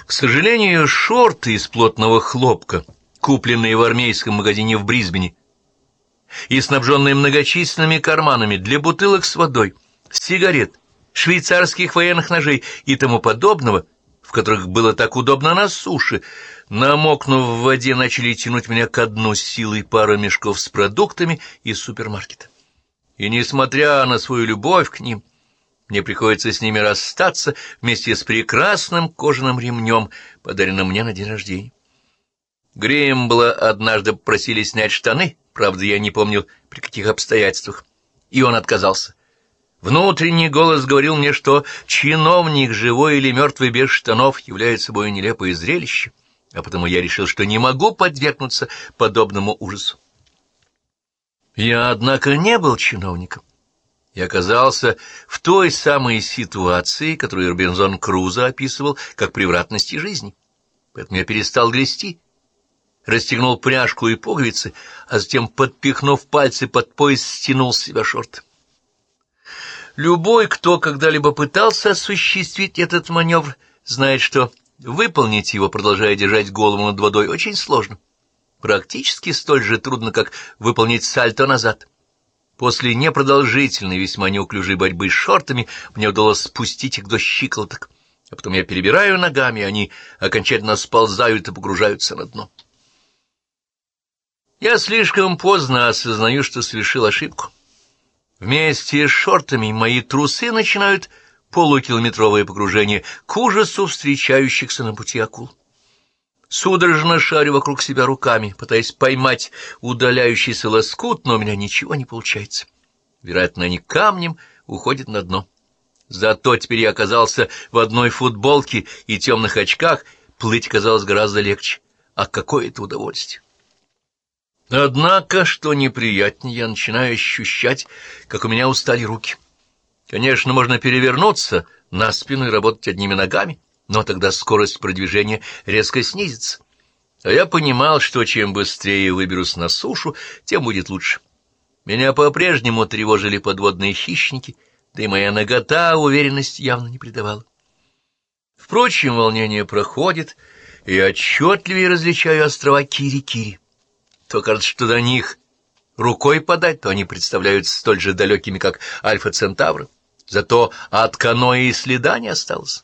К сожалению, шорты из плотного хлопка, купленные в армейском магазине в Брисбене и снабженные многочисленными карманами для бутылок с водой, сигарет, швейцарских военных ножей и тому подобного, в которых было так удобно на суше, намокнув в воде, начали тянуть меня ко дну с силой пара мешков с продуктами из супермаркета. И, несмотря на свою любовь к ним, мне приходится с ними расстаться вместе с прекрасным кожаным ремнем, подаренным мне на день рождения. Гримбла однажды попросили снять штаны, правда, я не помнил, при каких обстоятельствах, и он отказался. Внутренний голос говорил мне, что чиновник, живой или мертвый без штанов, является собой нелепое зрелище, а потому я решил, что не могу подвергнуться подобному ужасу. Я, однако, не был чиновником. Я оказался в той самой ситуации, которую Робинзон Крузо описывал как превратности жизни. Поэтому я перестал грести, расстегнул пряжку и пуговицы, а затем, подпихнув пальцы под пояс, стянул с себя шорты. Любой, кто когда-либо пытался осуществить этот маневр, знает, что выполнить его, продолжая держать голову над водой, очень сложно. Практически столь же трудно, как выполнить сальто назад. После непродолжительной, весьма неуклюжей борьбы с шортами мне удалось спустить их до щиколоток, а потом я перебираю ногами, они окончательно сползают и погружаются на дно. Я слишком поздно осознаю, что совершил ошибку. Вместе с шортами мои трусы начинают полукилометровое погружение к ужасу встречающихся на пути акул. Судорожно шарю вокруг себя руками, пытаясь поймать удаляющийся лоскут, но у меня ничего не получается. Вероятно, они камнем уходят на дно. Зато теперь я оказался в одной футболке и темных очках, плыть казалось гораздо легче. А какое это удовольствие! Однако, что неприятнее, я начинаю ощущать, как у меня устали руки. Конечно, можно перевернуться на спину и работать одними ногами, но тогда скорость продвижения резко снизится. А я понимал, что чем быстрее выберусь на сушу, тем будет лучше. Меня по-прежнему тревожили подводные хищники, да и моя нагота уверенность явно не придавала. Впрочем, волнение проходит, и я отчетливее различаю острова Кири-Кири. То кажется, что до них рукой подать, то они представляются столь же далекими, как Альфа-Центавры. Зато от каноэ и следа не осталось.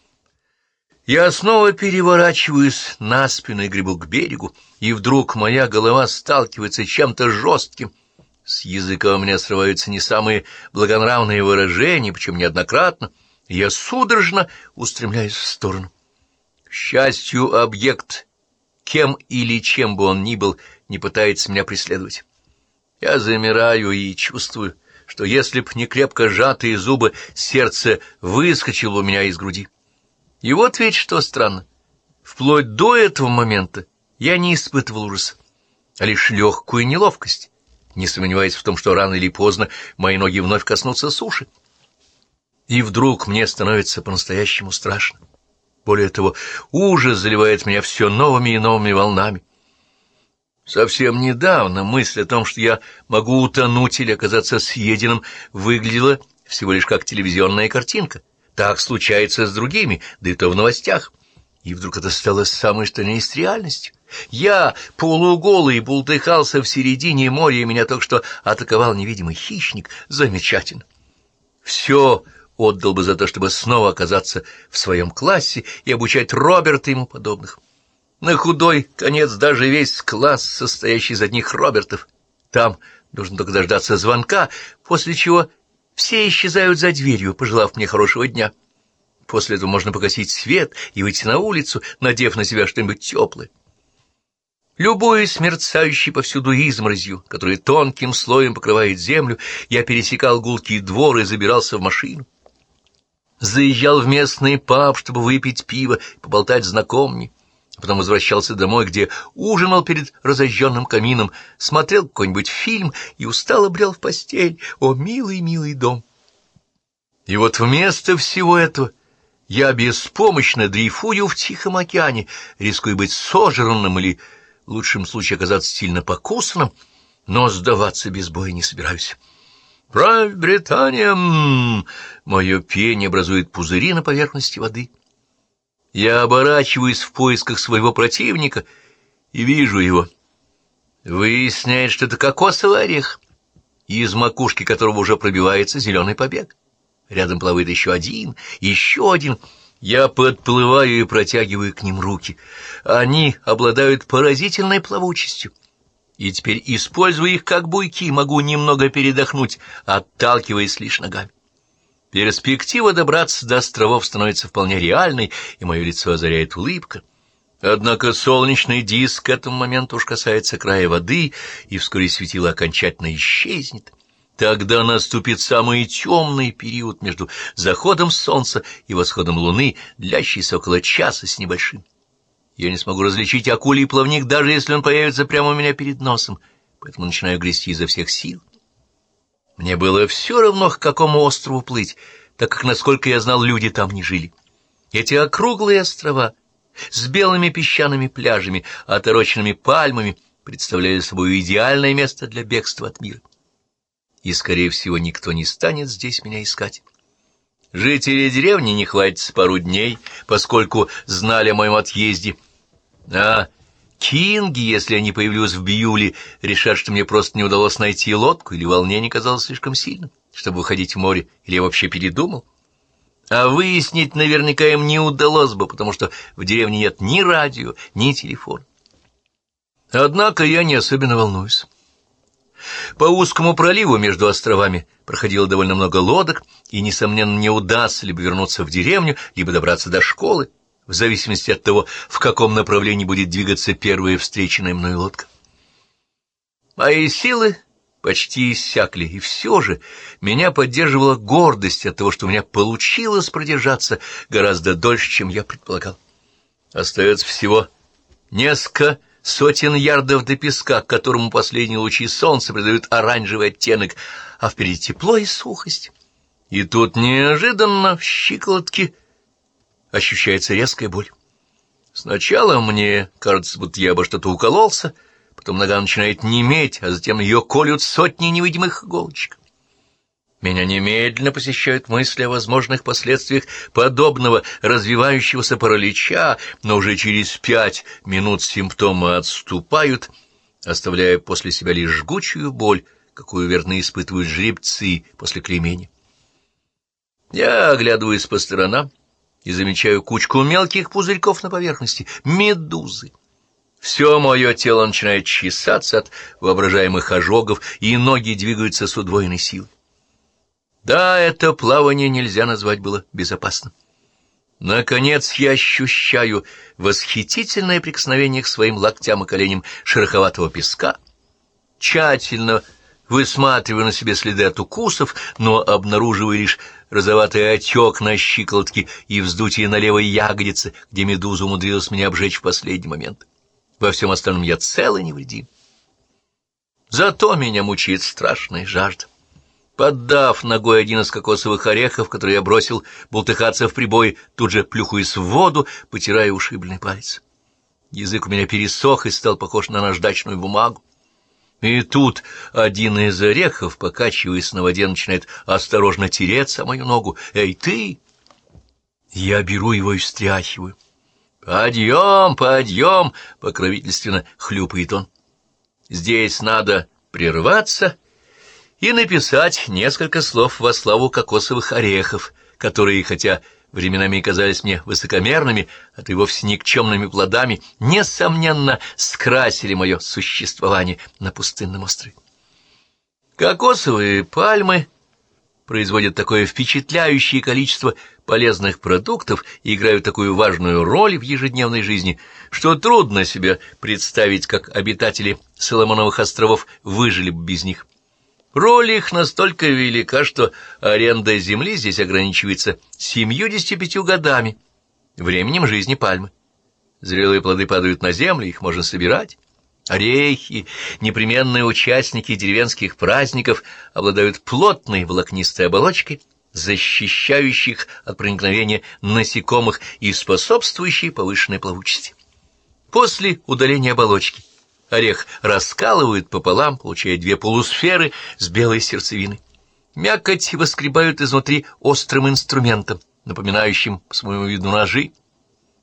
Я снова переворачиваюсь на спину и гребу к берегу, и вдруг моя голова сталкивается с чем-то жестким. С языка у меня срываются не самые благонравные выражения, причем неоднократно, и я судорожно устремляюсь в сторону. К счастью, объект, кем или чем бы он ни был, не пытается меня преследовать. Я замираю и чувствую, что если б не крепко сжатые зубы, сердце выскочило у меня из груди. И вот ведь что странно. Вплоть до этого момента я не испытывал ужаса, а лишь легкую неловкость, не сомневаясь в том, что рано или поздно мои ноги вновь коснутся суши. И вдруг мне становится по-настоящему страшно. Более того, ужас заливает меня все новыми и новыми волнами. Совсем недавно мысль о том, что я могу утонуть или оказаться съеденным, выглядела всего лишь как телевизионная картинка. Так случается с другими, да и то в новостях. И вдруг это стало самой что ни есть реальностью. Я, полуголый, бултыхался в середине моря, и меня только что атаковал невидимый хищник. Замечательно. Все отдал бы за то, чтобы снова оказаться в своем классе и обучать Роберта и ему подобных. На худой конец даже весь класс, состоящий из одних Робертов. Там нужно только дождаться звонка, после чего все исчезают за дверью, пожелав мне хорошего дня. После этого можно погасить свет и выйти на улицу, надев на себя что-нибудь теплое. Любуясь мерцающей повсюду изморозью, которая тонким слоем покрывает землю, я пересекал гулкий двор и забирался в машину. Заезжал в местный паб, чтобы выпить пиво и поболтать с знакомыми. Потом возвращался домой, где ужинал перед разожженным камином, смотрел какой-нибудь фильм и устало брел в постель. О, милый, милый дом! И вот вместо всего этого я беспомощно дрейфую в Тихом океане, рискуя быть сожранным или, в лучшем случае, оказаться сильно покусанным, но сдаваться без боя не собираюсь. «Правь, Британия!» Мое пение образует пузыри на поверхности воды. Я оборачиваюсь в поисках своего противника и вижу его. Выясняет, что это кокосовый орех, из макушки которого уже пробивается зеленый побег. Рядом плавает еще один. Я подплываю и протягиваю к ним руки. Они обладают поразительной плавучестью. И теперь, используя их как буйки, могу немного передохнуть, отталкиваясь лишь ногами. Перспектива добраться до островов становится вполне реальной, и мое лицо озаряет улыбка. Однако солнечный диск к этому моменту уж касается края воды, и вскоре светило окончательно исчезнет. Тогда наступит самый темный период между заходом солнца и восходом луны, длящийся около часа с небольшим. Я не смогу различить акулий плавник, даже если он появится прямо у меня перед носом, поэтому начинаю грести изо всех сил. Мне было все равно, к какому острову плыть, так как, насколько я знал, люди там не жили. Эти округлые острова с белыми песчаными пляжами, отороченными пальмами, представляли собой идеальное место для бегства от мира. И, скорее всего, никто не станет здесь меня искать. Жители деревни не хватится пару дней, поскольку знали о моем отъезде. А кинги, если я не появлюсь в Бьюле, решат, что мне просто не удалось найти лодку, или волнение казалось слишком сильным, чтобы выходить в море, или я вообще передумал. А выяснить наверняка им не удалось бы, потому что в деревне нет ни радио, ни телефона. Однако я не особенно волнуюсь. По узкому проливу между островами проходило довольно много лодок, и, несомненно, не удастся либо вернуться в деревню, либо добраться до школы, в зависимости от того, в каком направлении будет двигаться первая встреченная мной лодка. Мои силы почти иссякли, и все же меня поддерживала гордость от того, что у меня получилось продержаться гораздо дольше, чем я предполагал. Остается всего несколько сотен ярдов до песка, к которому последние лучи солнца придают оранжевый оттенок, а впереди тепло и сухость. И тут неожиданно в щиколотке ощущается резкая боль. Сначала мне кажется, будто я обо что-то укололся, потом нога начинает неметь, а затем ее колют сотни невидимых иголочек. Меня немедленно посещают мысли о возможных последствиях подобного развивающегося паралича, но уже через 5 минут симптомы отступают, оставляя после себя лишь жгучую боль, какую верно испытывают жеребцы после клеймения. Я оглядываюсь по сторонам и замечаю кучку мелких пузырьков на поверхности — медузы. Все мое тело начинает чесаться от воображаемых ожогов, и ноги двигаются с удвоенной силой. Да, это плавание нельзя назвать было безопасным. Наконец я ощущаю восхитительное прикосновение к своим локтям и коленям шероховатого песка, тщательно высматриваю на себе следы от укусов, но обнаруживаю лишь розоватый отек на щиколотке и вздутие на левой ягодице, где медуза умудрилась меня обжечь в последний момент. Во всем остальном я цел и невредим. Зато меня мучает страшная жажда. Поддав ногой один из кокосовых орехов, который я бросил бултыхаться в прибой, тут же плюхаюсь в воду, потирая ушибленный палец. Язык у меня пересох и стал похож на наждачную бумагу. И тут один из орехов, покачиваясь на воде, начинает осторожно тереться о мою ногу. «Эй, ты!» Я беру его и встряхиваю. «Подъем, подъем!» — покровительственно хлюпает он. Здесь надо прерваться и написать несколько слов во славу кокосовых орехов, которые, хотя временами казались мне высокомерными, а то и вовсе никчемными плодами, несомненно, скрасили мое существование на пустынном острове. Кокосовые пальмы производят такое впечатляющее количество полезных продуктов и играют такую важную роль в ежедневной жизни, что трудно себе представить, как обитатели Соломоновых островов выжили бы без них. Роль их настолько велика, что аренда земли здесь ограничивается 75 годами, временем жизни пальмы. Зрелые плоды падают на землю, их можно собирать. Орехи, непременные участники деревенских праздников, обладают плотной волокнистой оболочкой, защищающей их от проникновения насекомых и способствующей повышенной плавучести. После удаления оболочки орех раскалывают пополам, получая 2 полусферы с белой сердцевиной. Мякоть выскребают изнутри острым инструментом, напоминающим по своему виду ножи.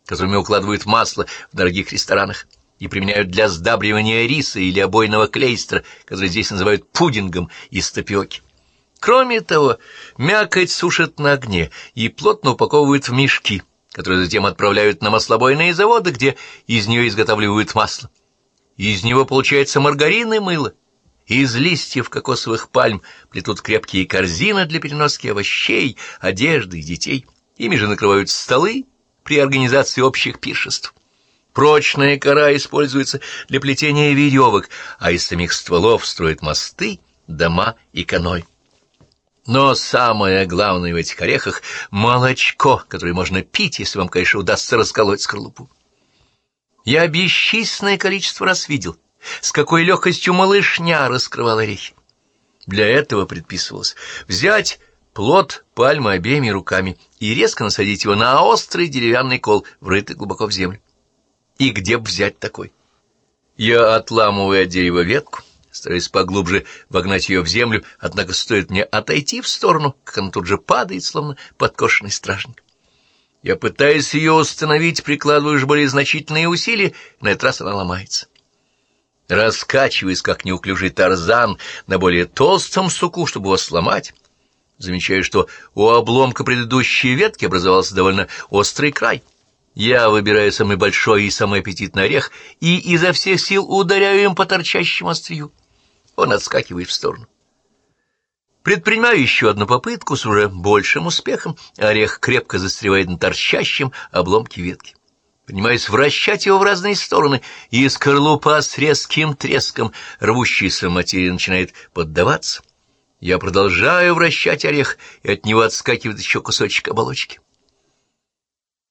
которыми укладывают масло в дорогих ресторанах и применяют для сдабривания риса или обойного клейстра, который здесь называют пудингом из тапиоки. Кроме того, мякоть сушат на огне и плотно упаковывают в мешки, которые затем отправляют на маслобойные заводы, где из нее изготавливают масло. Из него получается маргарин и мыло. Из листьев кокосовых пальм плетут крепкие корзины для переноски овощей, одежды и детей. Ими же накрывают столы при организации общих пиршеств. Прочная кора используется для плетения веревок, а из самих стволов строят мосты, дома и каноэ. Но самое главное в этих орехах — молочко, которое можно пить, если вам, конечно, удастся расколоть скорлупу. Я бесчисленное количество раз видел, с какой легкостью малышня раскрывала орехи. Для этого предписывалось взять плод пальмы обеими руками и резко насадить его на острый деревянный кол, врытый глубоко в землю. И где б взять такой? Я отламываю от дерева ветку, стараясь поглубже вогнать ее в землю, однако стоит мне отойти в сторону, как она тут же падает, словно подкошенный стражник. Я пытаюсь ее установить, прикладываю уж более значительные усилия, на этот раз она ломается. Раскачиваясь, как неуклюжий тарзан, на более толстом суку, чтобы его сломать, замечаю, что у обломка предыдущей ветки образовался довольно острый край. Я выбираю самый большой и самый аппетитный орех и изо всех сил ударяю им по торчащему острию. Он отскакивает в сторону. Предпринимаю еще одну попытку с уже большим успехом. Орех крепко застревает на торчащем обломке ветки. Принимаюсь вращать его в разные стороны, и скорлупа с резким треском, рвущаяся материя, начинает поддаваться. Я продолжаю вращать орех, и от него отскакивает еще кусочек оболочки.